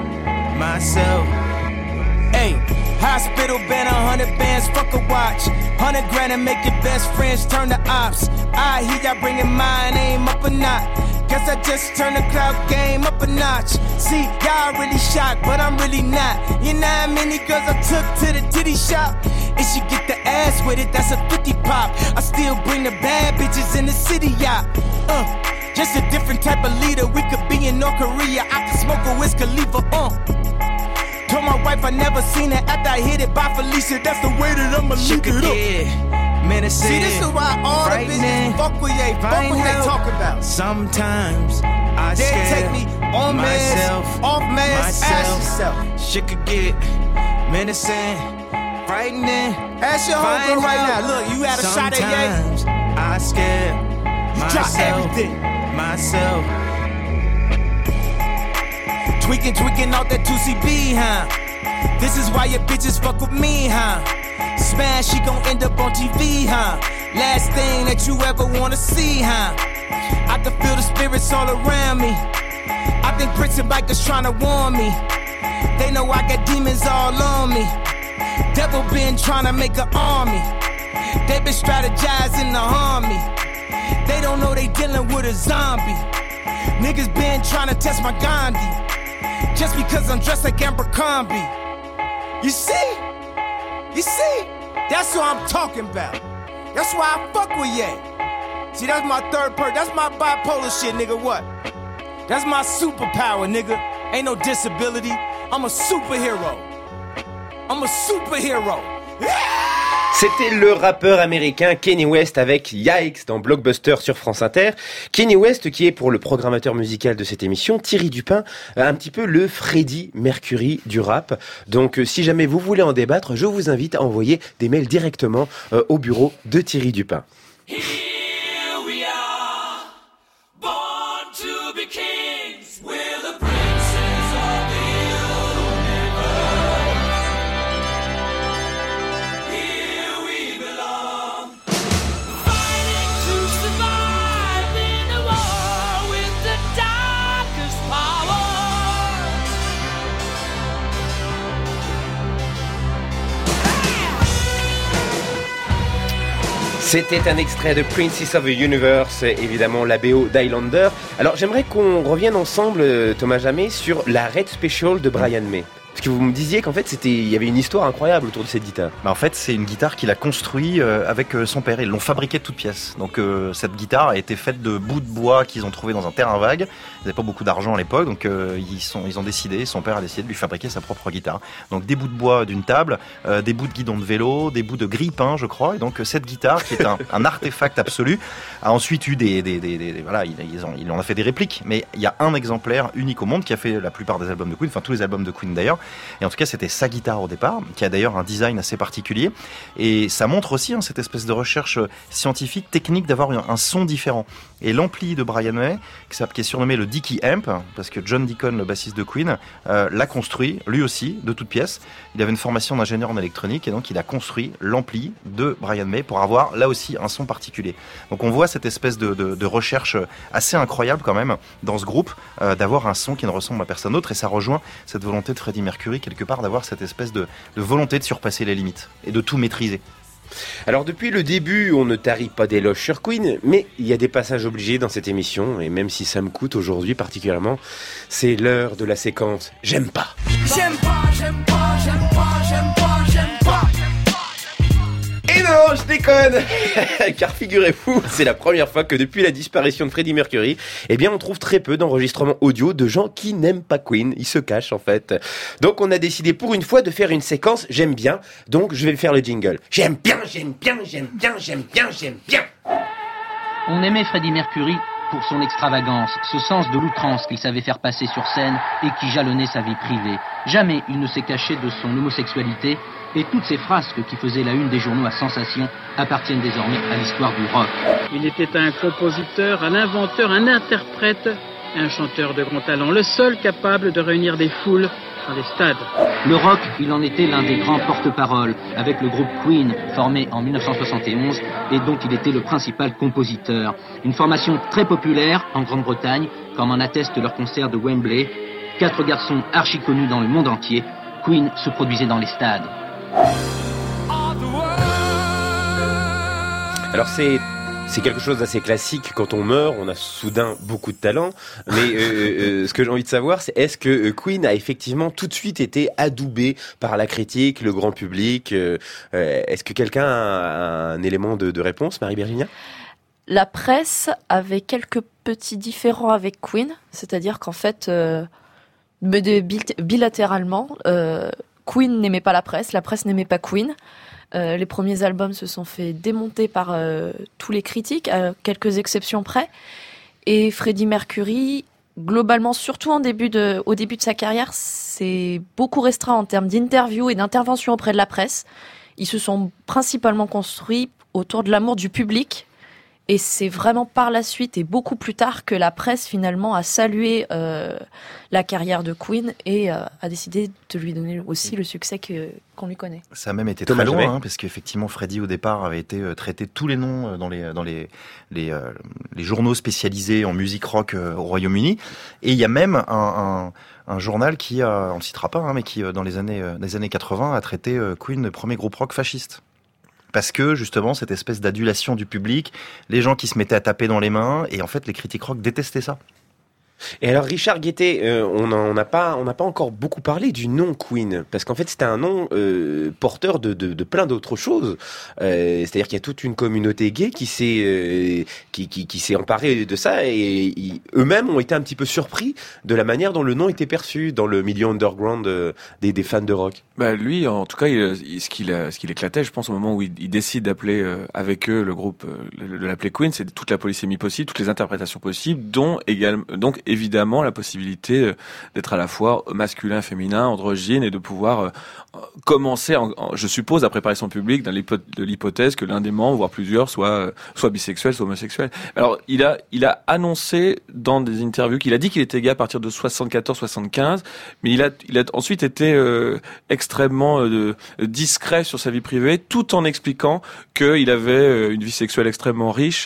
S19: Hey, hospital been 100 bands, fuck a watch. 100 grand and make your best friends turn to ops. I hear y'all bringing my name up a notch. Guess I just turned the cloud game up a notch. See, y'all really shocked, but I'm really not. You know how many girls I took to the titty shop? If she get the ass with it, that's a 50 pop. I still bring the bad bitches in the city, yeah. Just a different type of leader. We could be in North Korea. I could smoke a Wiz Khalifa, Told my wife I never seen her after I hit it by Felicia. That's the way that I'ma leave it up. Menacing, see, this is why all the bitches fuck with they talk about. Sometimes I take me on myself, off mask, ask yourself. Shit could get menacing, frightening. Ask your homegirl right now. Look, you had a shot at Ye. Sometimes I scare myself. Tweaking out that 2CB, huh? This is why your bitches fuck with me, huh? Smash, she gon' end up on TV, huh? Last thing that you ever wanna see, huh? I can feel the spirits all around me. I think Prince and bikers tryna warn me. They know I got demons all on me. Devil been tryna make an army. They been strategizing to harm me. They don't know they dealing with a zombie. Niggas been tryna test my Gandhi. Just because I'm dressed like Abercrombie. You see? That's what I'm talking about. That's why I fuck with Ye. See, that's my third person. That's my bipolar shit, nigga. What? That's my superpower, nigga. Ain't no disability. I'm a superhero.
S7: C'était le rappeur américain Kanye West avec Yikes dans Blockbuster sur France Inter. Kanye West qui est pour le programmateur musical de cette émission, Thierry Dupin, un petit peu le Freddie Mercury du rap. Donc si jamais vous voulez en débattre, je vous invite à envoyer des mails directement au bureau de Thierry Dupin. C'était un extrait de Princess of the Universe, évidemment la BO d'Highlander. Alors j'aimerais qu'on revienne ensemble, Thomas Jammet, sur la Red Special de Brian May. Parce que vous me disiez qu'en fait, il y avait une histoire incroyable autour de cette guitare.
S12: En fait, c'est une guitare qu'il a construite avec son père. Ils l'ont fabriquée de toutes pièces. Donc, cette guitare a été faite de bouts de bois qu'ils ont trouvés dans un terrain vague. Ils n'avaient pas beaucoup d'argent à l'époque, donc ils ont décidé, son père a décidé de lui fabriquer sa propre guitare. Donc, des bouts de bois d'une table, des bouts de guidon de vélo, des bouts de grille-pain, je crois. Et donc, cette guitare, qui est un artefact absolu, a ensuite eu voilà, ils en ont fait des répliques. Mais il y a un exemplaire unique au monde qui a fait la plupart des albums de Queen, enfin tous les albums de Queen d'ailleurs. Et en tout cas, c'était sa guitare au départ, qui a d'ailleurs un design assez particulier. Et ça montre aussi cette espèce de recherche scientifique, technique, d'avoir un son différent. Et l'ampli de Brian May, qui est surnommé le Dickie Amp, parce que John Deacon, le bassiste de Queen, l'a construit, lui aussi, de toutes pièces. Il avait une formation d'ingénieur en électronique, et donc il a construit l'ampli de Brian May pour avoir, là aussi, un son particulier. Donc on voit cette espèce de recherche assez incroyable quand même, dans ce groupe, d'avoir un son qui ne ressemble à personne d'autre, et ça rejoint cette volonté de Freddie Mercury, quelque part, d'avoir cette espèce de volonté de surpasser les limites, et de tout maîtriser.
S7: Alors depuis le début, on ne tarit pas d'éloges sur Queen, mais il y a des passages obligés dans cette émission, et même si ça me coûte aujourd'hui particulièrement, c'est l'heure de la séquence « J'aime pas ». J'aime pas, j'aime pas, j'aime pas, j'aime pas, j'aime pas. Et non, je déconne. Car figurez-vous, c'est la première fois que depuis la disparition de Freddie Mercury, eh bien, on trouve très peu d'enregistrements audio de gens qui n'aiment pas Queen. Ils se cachent, en fait. Donc, on a décidé pour une fois de faire une séquence J'aime bien. Donc, je vais faire le jingle. J'aime bien, j'aime bien, j'aime bien, j'aime bien, j'aime bien.
S20: On aimait Freddie Mercury pour son extravagance, ce sens de l'outrance qu'il savait faire passer sur scène et qui jalonnait sa vie privée. Jamais il ne s'est caché de son homosexualité et toutes ces frasques qui faisaient la une des journaux à sensation appartiennent désormais à l'histoire du rock.
S21: Il était un compositeur, un inventeur, un interprète, un chanteur de grand talent, le seul capable de réunir des foules dans des stades.
S20: Le rock, il en était l'un des grands porte-parole, avec le groupe Queen, formé en 1971, et dont il était le principal compositeur. Une formation très populaire en Grande-Bretagne, comme en atteste leur concert de Wembley. 4 garçons archi connus dans le monde entier, Queen se produisait dans les stades.
S7: Alors c'est quelque chose d'assez classique. Quand on meurt, on a soudain beaucoup de talent. Mais ce que j'ai envie de savoir, c'est est-ce que Queen a effectivement tout de suite été adoubé par la critique, le grand public Est-ce que quelqu'un a un élément de réponse, Marie-Virginia ?
S10: La presse avait quelques petits différends avec Queen, c'est-à-dire qu'en fait, bilatéralement, Queen n'aimait pas la presse n'aimait pas Queen. Les premiers albums se sont fait démonter par tous les critiques, à quelques exceptions près. Et Freddie Mercury, globalement, surtout au début de sa carrière, s'est beaucoup restreint en termes d'interviews et d'interventions auprès de la presse. Ils se sont principalement construits autour de l'amour du public. Et c'est vraiment par la suite et beaucoup plus tard que la presse finalement a salué la carrière de Queen et a décidé de lui donner aussi le succès qu'on lui connaît.
S12: Ça a même été très loin, parce qu'effectivement Freddie au départ avait été traité de tous les noms dans les journaux spécialisés en musique rock au Royaume-Uni. Et il y a même un journal qui, on le citera pas, mais qui dans les années 80 a traité Queen de premier groupe rock fasciste. Parce que, justement, cette espèce d'adulation du public, les gens qui se mettaient à taper dans les mains, et en fait, les critiques rock détestaient ça.
S7: Et alors Richard Guettet, on n'a pas encore beaucoup parlé du nom Queen, parce qu'en fait c'était un nom porteur de plein d'autres choses. C'est-à-dire qu'il y a toute une communauté gay qui s'est emparée de ça, et eux-mêmes ont été un petit peu surpris de la manière dont le nom était perçu dans le milieu underground des fans de rock.
S11: Bah lui, en tout cas, ce qu'il éclatait, je pense, au moment où il décide d'appeler avec eux le groupe, de l'appeler Queen, c'est toute la polysémie possible, toutes les interprétations possibles, dont également, donc évidemment la possibilité d'être à la fois masculin, féminin, androgyne, et de pouvoir commencer, je suppose, à préparer son public de l'hypothèse que l'un des membres, voire plusieurs, soit bisexuel, soit homosexuel. Alors il a annoncé dans des interviews qu'il a dit qu'il était gay à partir de 74-75, mais il a ensuite été extrêmement discret sur sa vie privée, tout en expliquant qu'il avait une vie sexuelle extrêmement riche,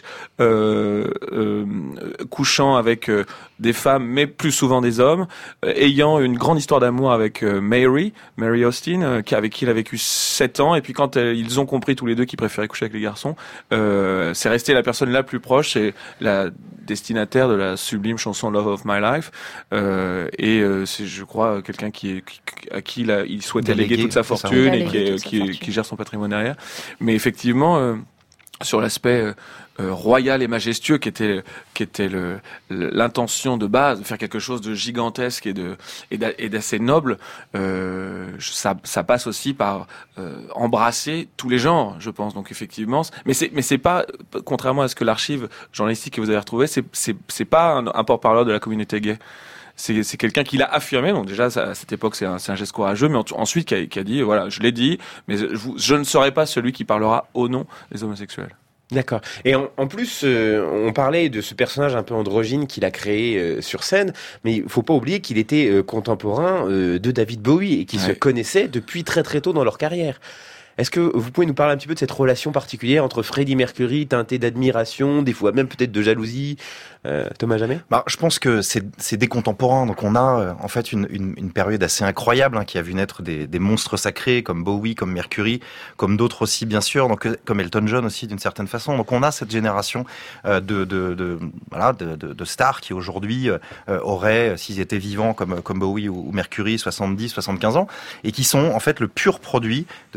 S11: couchant avec des femmes, mais plus souvent des hommes, ayant une grande histoire d'amour avec Mary Austin, avec qui il a vécu 7 ans, et puis quand ils ont compris tous les deux qu'ils préféraient coucher avec les garçons, c'est resté la personne la plus proche, c'est la destinataire de la sublime chanson Love of My Life, et c'est, je crois, quelqu'un à qui il souhaitait léguer toute sa fortune et qui gère son patrimoine derrière. Mais effectivement, sur l'aspect royal et majestueux qui était l'intention de base, de faire quelque chose de gigantesque et d'assez noble, ça passe aussi par embrasser tous les genres, je pense. Donc effectivement, mais c'est pas, contrairement à ce que l'archive journalistique que vous avez retrouvée, c'est pas un porte-parole de la communauté gay. C'est quelqu'un qui l'a affirmé, donc déjà à cette époque c'est un geste courageux, mais ensuite qui a dit voilà, je l'ai dit, mais je ne serai pas celui qui parlera au nom des homosexuels.
S7: D'accord. Et en plus, on parlait de ce personnage un peu androgyne qu'il a créé sur scène, mais il faut pas oublier qu'il était contemporain de David Bowie et qu'ils se connaissaient depuis très très tôt dans leur carrière. Est-ce que vous pouvez nous parler un petit peu de cette relation particulière entre Freddie Mercury, teintée d'admiration, des fois même peut-être de jalousie, Thomas Jamet ?
S12: Je pense que c'est des contemporains, donc on a en fait une période assez incroyable qui a vu naître des monstres sacrés comme Bowie, comme Mercury, comme d'autres aussi bien sûr, donc comme Elton John aussi d'une certaine façon. Donc on a cette génération de stars qui aujourd'hui auraient, s'ils étaient vivants comme Bowie ou Mercury, 70, 75 ans, et qui sont en fait le pur produit de cette espèce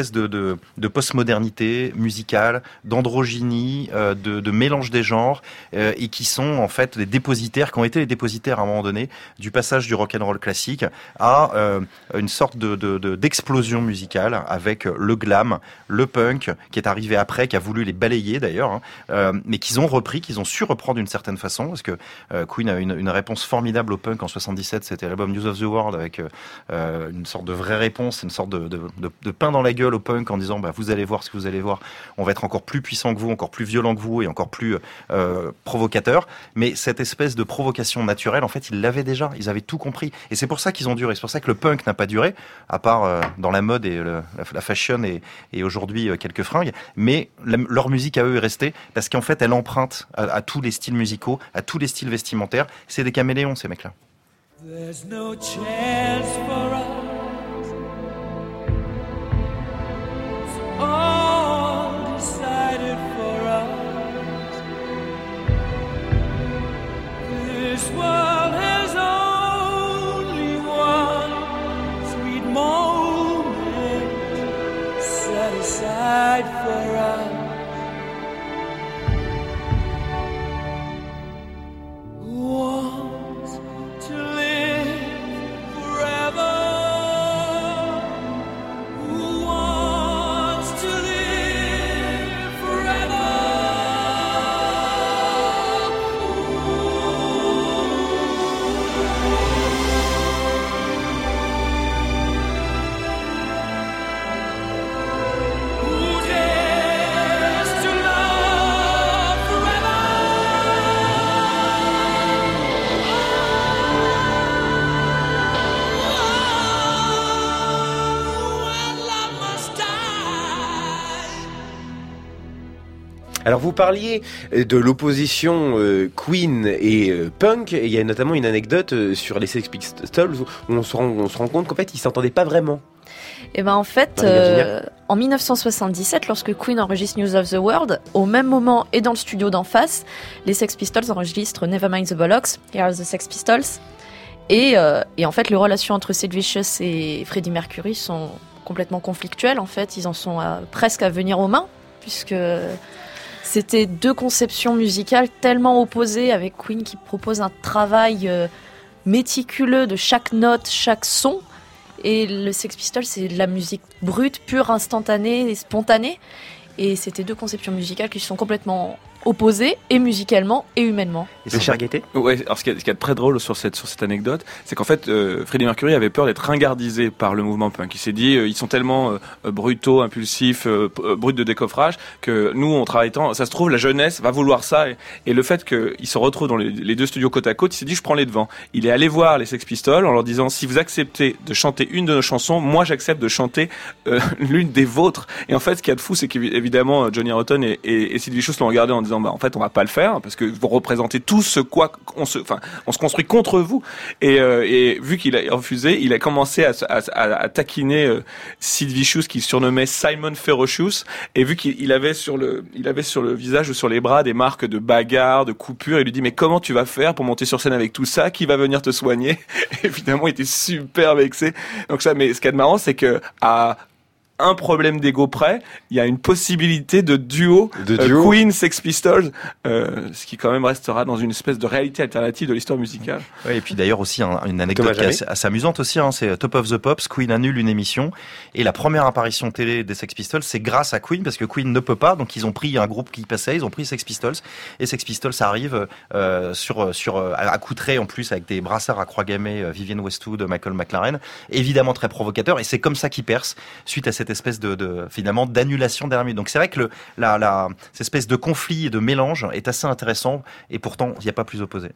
S12: espèce de postmodernité musicale, d'androgynie, de mélange des genres, et qui sont en fait des dépositaires, qui ont été les dépositaires à un moment donné du passage du rock'n'roll classique à une sorte d'explosion musicale avec le glam, le punk qui est arrivé après, qui a voulu les balayer d'ailleurs, mais qu'ils ont repris, qu'ils ont su reprendre d'une certaine façon, parce que Queen a une réponse formidable au punk en 77, c'était l'album News of the World avec une sorte de vraie réponse, une sorte de pain dans la gueule au punk en disant vous allez voir ce que vous allez voir, on va être encore plus puissant que vous, encore plus violent que vous et encore plus provocateur. Mais cette espèce de provocation naturelle, en fait, ils l'avaient déjà, ils avaient tout compris. Et c'est pour ça qu'ils ont duré. C'est pour ça que le punk n'a pas duré, à part dans la mode et la fashion et aujourd'hui quelques fringues. Mais leur musique à eux est restée parce qu'en fait, elle emprunte à tous les styles musicaux, à tous les styles vestimentaires. C'est des caméléons, ces mecs-là.
S9: There's no chance for us. It's all decided for us. This world has only one sweet moment set aside for us.
S7: Alors vous parliez de l'opposition Queen et punk, et il y a notamment une anecdote sur les Sex Pistols où on se rend compte qu'en fait ils s'entendaient pas vraiment.
S10: Et ben en fait, en 1977, lorsque Queen enregistre News of the World, au même moment et dans le studio d'en face, les Sex Pistols enregistrent Nevermind the Bollocks, Here Are the Sex Pistols, et en fait les relations entre Sid Vicious et Freddie Mercury sont complètement conflictuelles. En fait, ils en sont presque à venir aux mains, puisque c'était deux conceptions musicales tellement opposées, avec Queen qui propose un travail méticuleux de chaque note, chaque son, et le Sex Pistols c'est de la musique brute, pure, instantanée et spontanée, et c'était deux conceptions musicales qui sont complètement opposées, et musicalement et humainement.
S7: Et cher Gaëté ?
S11: Ouais, alors ce qui est très drôle sur cette anecdote, c'est qu'en fait Freddie Mercury avait peur d'être ringardisé par le mouvement punk. Il s'est dit ils sont tellement brutaux, impulsifs, bruts de décoffrage que nous on travaille tant, ça se trouve la jeunesse va vouloir ça, et le fait qu'il se retrouve dans les deux studios côte à côte, il s'est dit je prends les devants. Il est allé voir les Sex Pistols en leur disant si vous acceptez de chanter une de nos chansons, moi j'accepte de chanter l'une des vôtres. Et en fait ce qu'il y a de fou c'est qu'évidemment Johnny Rotten et Sid Vicious l'ont regardé en disant en fait on va pas le faire parce que vous représentez tout ce quoi on se construit contre vous, et vu qu'il a refusé, il a commencé à taquiner Sid Vicious qui surnommait Simon Ferocious, et vu qu'il avait sur le visage ou sur les bras des marques de bagarre, de coupures, il lui dit mais comment tu vas faire pour monter sur scène avec tout ça, qui va venir te soigner? Et évidemment il était super vexé. Donc ça, mais ce qui est marrant c'est que à un problème d'ego près, il y a une possibilité de duo. Queen Sex Pistols, ce qui quand même restera dans une espèce de réalité alternative de l'histoire musicale.
S12: Ouais, et puis d'ailleurs aussi une anecdote qui est assez amusante aussi, c'est Top of the Pops, Queen annule une émission, et la première apparition télé des Sex Pistols c'est grâce à Queen, parce que Queen ne peut pas, donc ils ont pris un groupe qui passait, ils ont pris Sex Pistols, et Sex Pistols arrive accoutré en plus avec des brassards à croix gammée, Vivienne Westwood, Michael McLaren, évidemment très provocateur, et c'est comme ça qu'ils percent suite à cette espèce de finalement d'annulation dernière minute. Donc c'est vrai que cette espèce de conflit et de mélange est assez intéressant, et pourtant il n'y a pas plus opposé.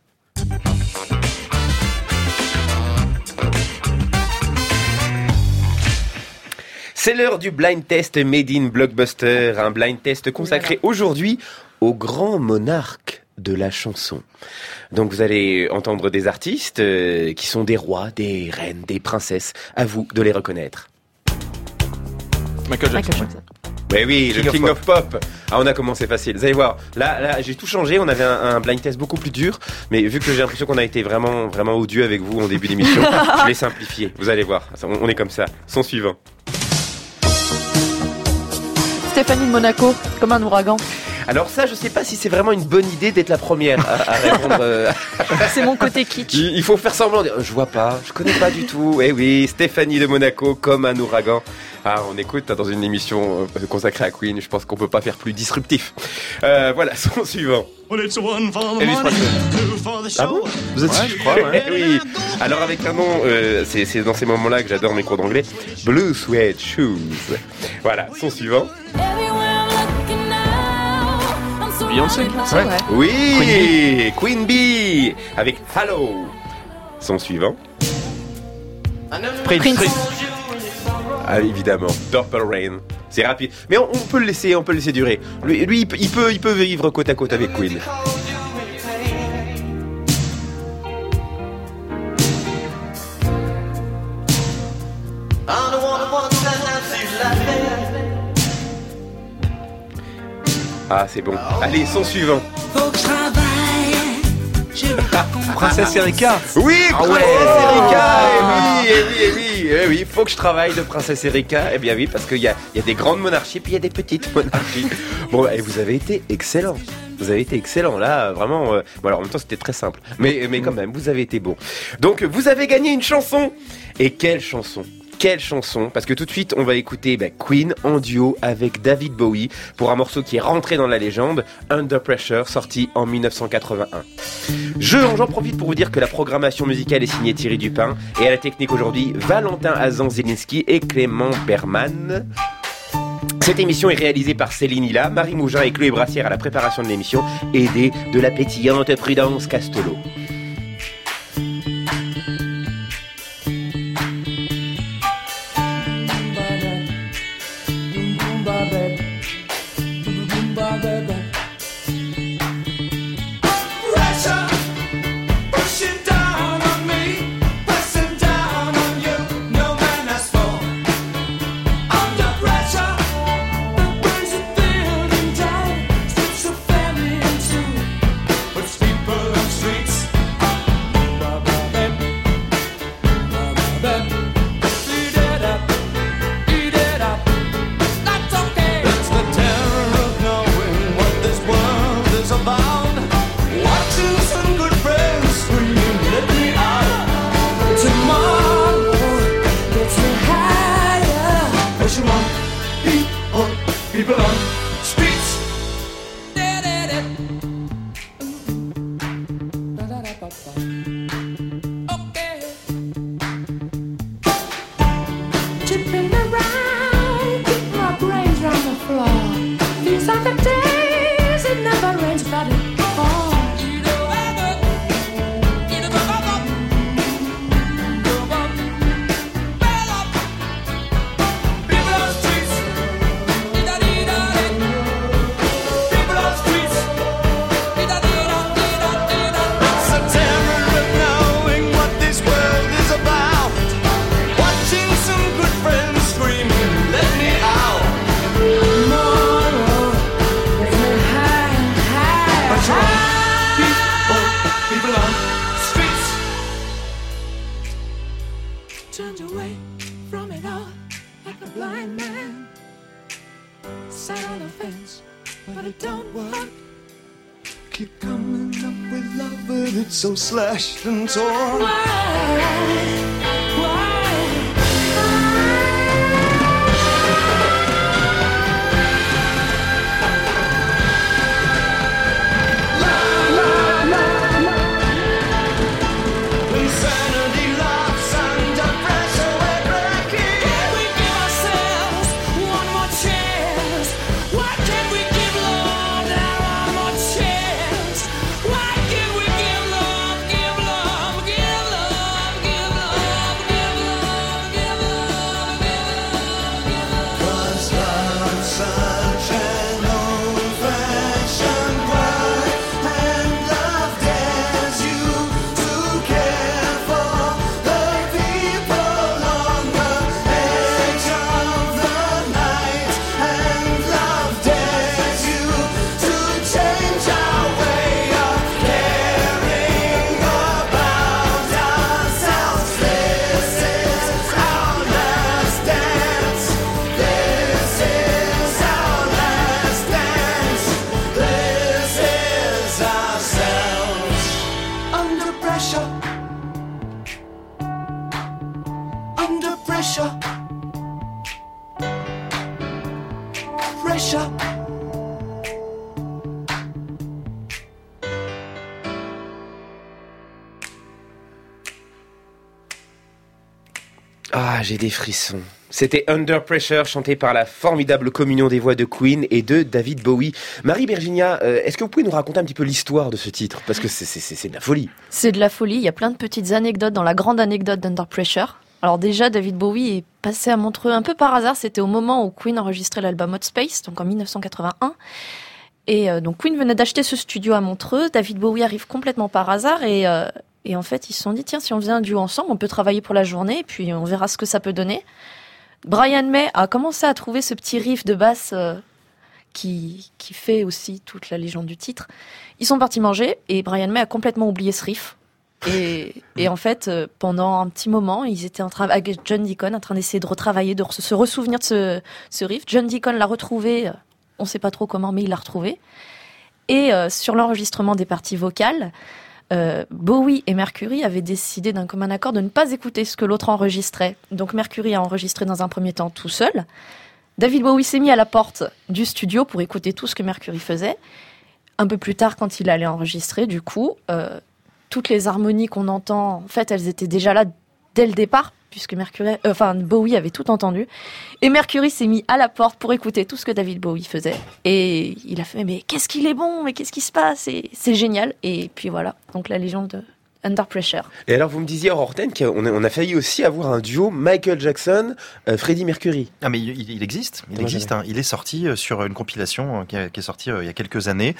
S7: C'est l'heure du blind test Made in Blockbuster, un blind test consacré aujourd'hui au grand monarque de la chanson. Donc vous allez entendre des artistes qui sont des rois, des reines, des princesses. À vous de les reconnaître.
S11: Michael Jackson.
S7: Oui, le King of Pop. Ah, on a commencé facile. Vous allez voir, là, j'ai tout changé. On avait un blind test beaucoup plus dur, mais vu que j'ai l'impression qu'on a été vraiment, vraiment odieux avec vous en début d'émission, je l'ai simplifié. Vous allez voir, on est comme ça. Son suivant.
S10: Stéphanie de Monaco, comme un ouragan.
S7: Alors ça, je sais pas si c'est vraiment une bonne idée d'être la première à répondre.
S10: C'est mon côté kitsch.
S7: Il faut faire semblant de dire, je vois pas, je connais pas du tout. Eh oui, Stéphanie de Monaco, comme un ouragan. Ah, on écoute dans une émission consacrée à Queen, je pense qu'on peut pas faire plus disruptif. Voilà, son suivant. Elvis Presley. Ah bon? Vous êtes sûr? Je crois, ouais. Oui. Alors avec un nom, c'est dans ces moments-là que j'adore mes cours d'anglais. Blue Suede Shoes. Voilà, son suivant.
S11: Beyoncé.
S7: Ouais. Oui, Queen Bee avec Hello. Son suivant.
S10: Prince.
S7: Ah évidemment, Purple Rain. C'est rapide, mais on peut le laisser durer. Lui, il peut vivre côte à côte avec Queen. Ah c'est bon. Allez, son suivant.
S11: Princesse Erika.
S7: Oui, Princesse Erika. Eh oui, faut que je travaille de Princesse Erika. Eh bien oui, parce qu'il y a des grandes monarchies, puis il y a des petites monarchies. Bon, et vous avez été excellent. Là, vraiment. Bon, alors en même temps, c'était très simple, mais quand même, vous avez été bon. Donc, vous avez gagné une chanson. Et quelle chanson? Parce que tout de suite on va écouter Queen en duo avec David Bowie pour un morceau qui est rentré dans la légende, Under Pressure, sorti en 1981. J'en profite pour vous dire que la programmation musicale est signée Thierry Dupin et à la technique aujourd'hui Valentin Azan-Zielinski et Clément Berman. Cette émission est réalisée par Céline Hilla, Marie Mougin et Chloé Brassière à la préparation de l'émission, aidée de la pétillante Prudence Castelot.
S9: So slashed and torn.
S19: Give love.
S9: Pressure. Pressure.
S7: Ah, j'ai des frissons. C'était Under Pressure, chanté par la formidable communion des voix de Queen et de David Bowie. Marie-Virginia, est-ce que vous pouvez nous raconter un petit peu l'histoire de ce titre ? Parce que c'est de la folie.
S10: C'est de la folie, il y a plein de petites anecdotes dans la grande anecdote d'Under Pressure. Alors déjà, David Bowie est passé à Montreux un peu par hasard, c'était au moment où Queen enregistrait l'album Hot Space, donc en 1981. Et donc Queen venait d'acheter ce studio à Montreux, David Bowie arrive complètement par hasard et en fait, ils se sont dit, tiens, si on faisait un duo ensemble, on peut travailler pour la journée, et puis on verra ce que ça peut donner. Brian May a commencé à trouver ce petit riff de basse qui fait aussi toute la légende du titre. Ils sont partis manger, et Brian May a complètement oublié ce riff. Et en fait, pendant un petit moment, ils étaient avec John Deacon en train d'essayer de retravailler, de se ressouvenir de ce riff. John Deacon l'a retrouvé, on ne sait pas trop comment, mais il l'a retrouvé. Et sur l'enregistrement des parties vocales, Bowie et Mercury avaient décidé d'un commun accord de ne pas écouter ce que l'autre enregistrait. Donc Mercury a enregistré dans un premier temps tout seul. David Bowie s'est mis à la porte du studio pour écouter tout ce que Mercury faisait. Un peu plus tard, quand il allait enregistrer, du coup, toutes les harmonies qu'on entend, en fait, elles étaient déjà là dès le départ, puisque Bowie avait tout entendu. Et Mercury s'est mis à la porte pour écouter tout ce que David Bowie faisait. Et il a fait, mais qu'est-ce qu'il est bon, mais qu'est-ce qui se passe ? Et c'est génial. Et puis voilà, donc la légende de Under Pressure.
S7: Et alors, vous me disiez hors antenne qu'on a failli aussi avoir un duo Michael Jackson, Freddie Mercury.
S12: Ah, mais il existe. Hein. Il est sorti sur une compilation qui est sortie il y a quelques années.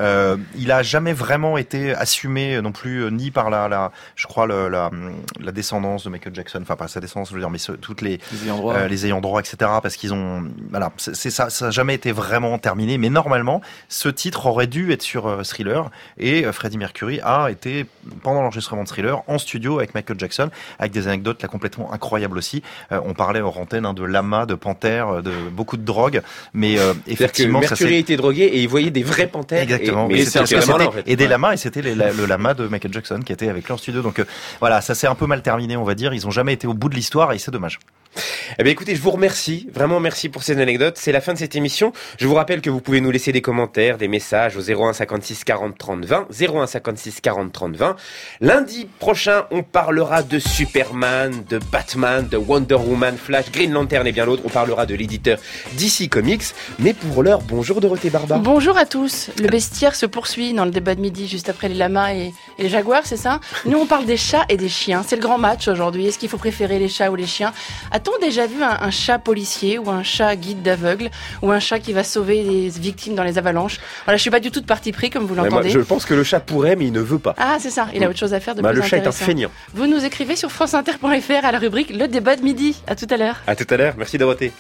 S12: Il a jamais vraiment été assumé non plus ni par la descendance de Michael Jackson, enfin pas sa descendance, je veux dire, mais toutes les ayants droit, etc. Parce qu'ils ont, voilà, ça a jamais été vraiment terminé. Mais normalement, ce titre aurait dû être sur Thriller et Freddie Mercury a été pendant l'enregistrement de Thriller en studio avec Michael Jackson, avec des anecdotes là complètement incroyables aussi. On parlait hors antenne de lama, de panthères, de beaucoup de drogue, mais effectivement,
S7: Mercury était drogué et il voyait des vrais panthères.
S12: Exactement. Et des lamas, et c'était le lama de Michael Jackson qui était avec lui en studio. Donc voilà, ça s'est un peu mal terminé, on va dire. Ils ont jamais été au bout de l'histoire et c'est dommage.
S7: Eh bien, écoutez, je vous remercie, vraiment merci pour ces anecdotes. C'est la fin de cette émission. Je vous rappelle que vous pouvez nous laisser des commentaires, des messages au 01 56 40 30 20, 01 56 40 30 20. Lundi prochain, on parlera de Superman, de Batman, de Wonder Woman, Flash, Green Lantern et bien d'autres. On parlera de l'éditeur DC Comics. Mais pour l'heure, bonjour Dorothée Barba.
S1: Bonjour à tous. Le bestiaire se poursuit dans le débat de midi, juste après les lamas et les jaguars, c'est ça ? Nous, on parle des chats et des chiens. C'est le grand match aujourd'hui. Est-ce qu'il faut préférer les chats ou les chiens ? A-t-on déjà vu un chat policier ou un chat guide d'aveugle ou un chat qui va sauver les victimes dans les avalanches ? Voilà, je suis pas du tout de parti pris comme vous l'entendez.
S7: Moi, je pense que le chat pourrait, mais il ne veut pas.
S1: Ah, c'est ça. Il a autre chose à faire de plus intéressant.
S7: Le chat est un feignant.
S1: Vous nous écrivez sur franceinter.fr à la rubrique Le débat de midi. À tout à l'heure.
S7: À tout à l'heure. Merci Dorothée.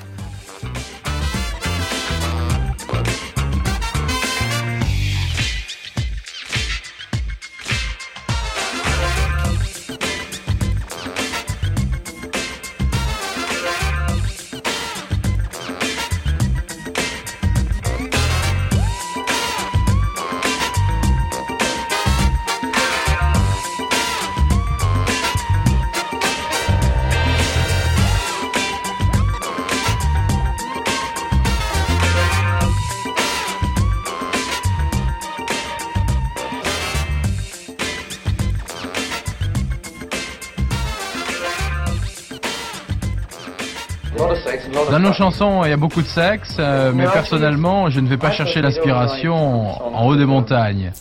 S22: Dans nos chansons, il y a beaucoup de sexe, mais personnellement, je ne vais pas chercher l'inspiration en haut des montagnes.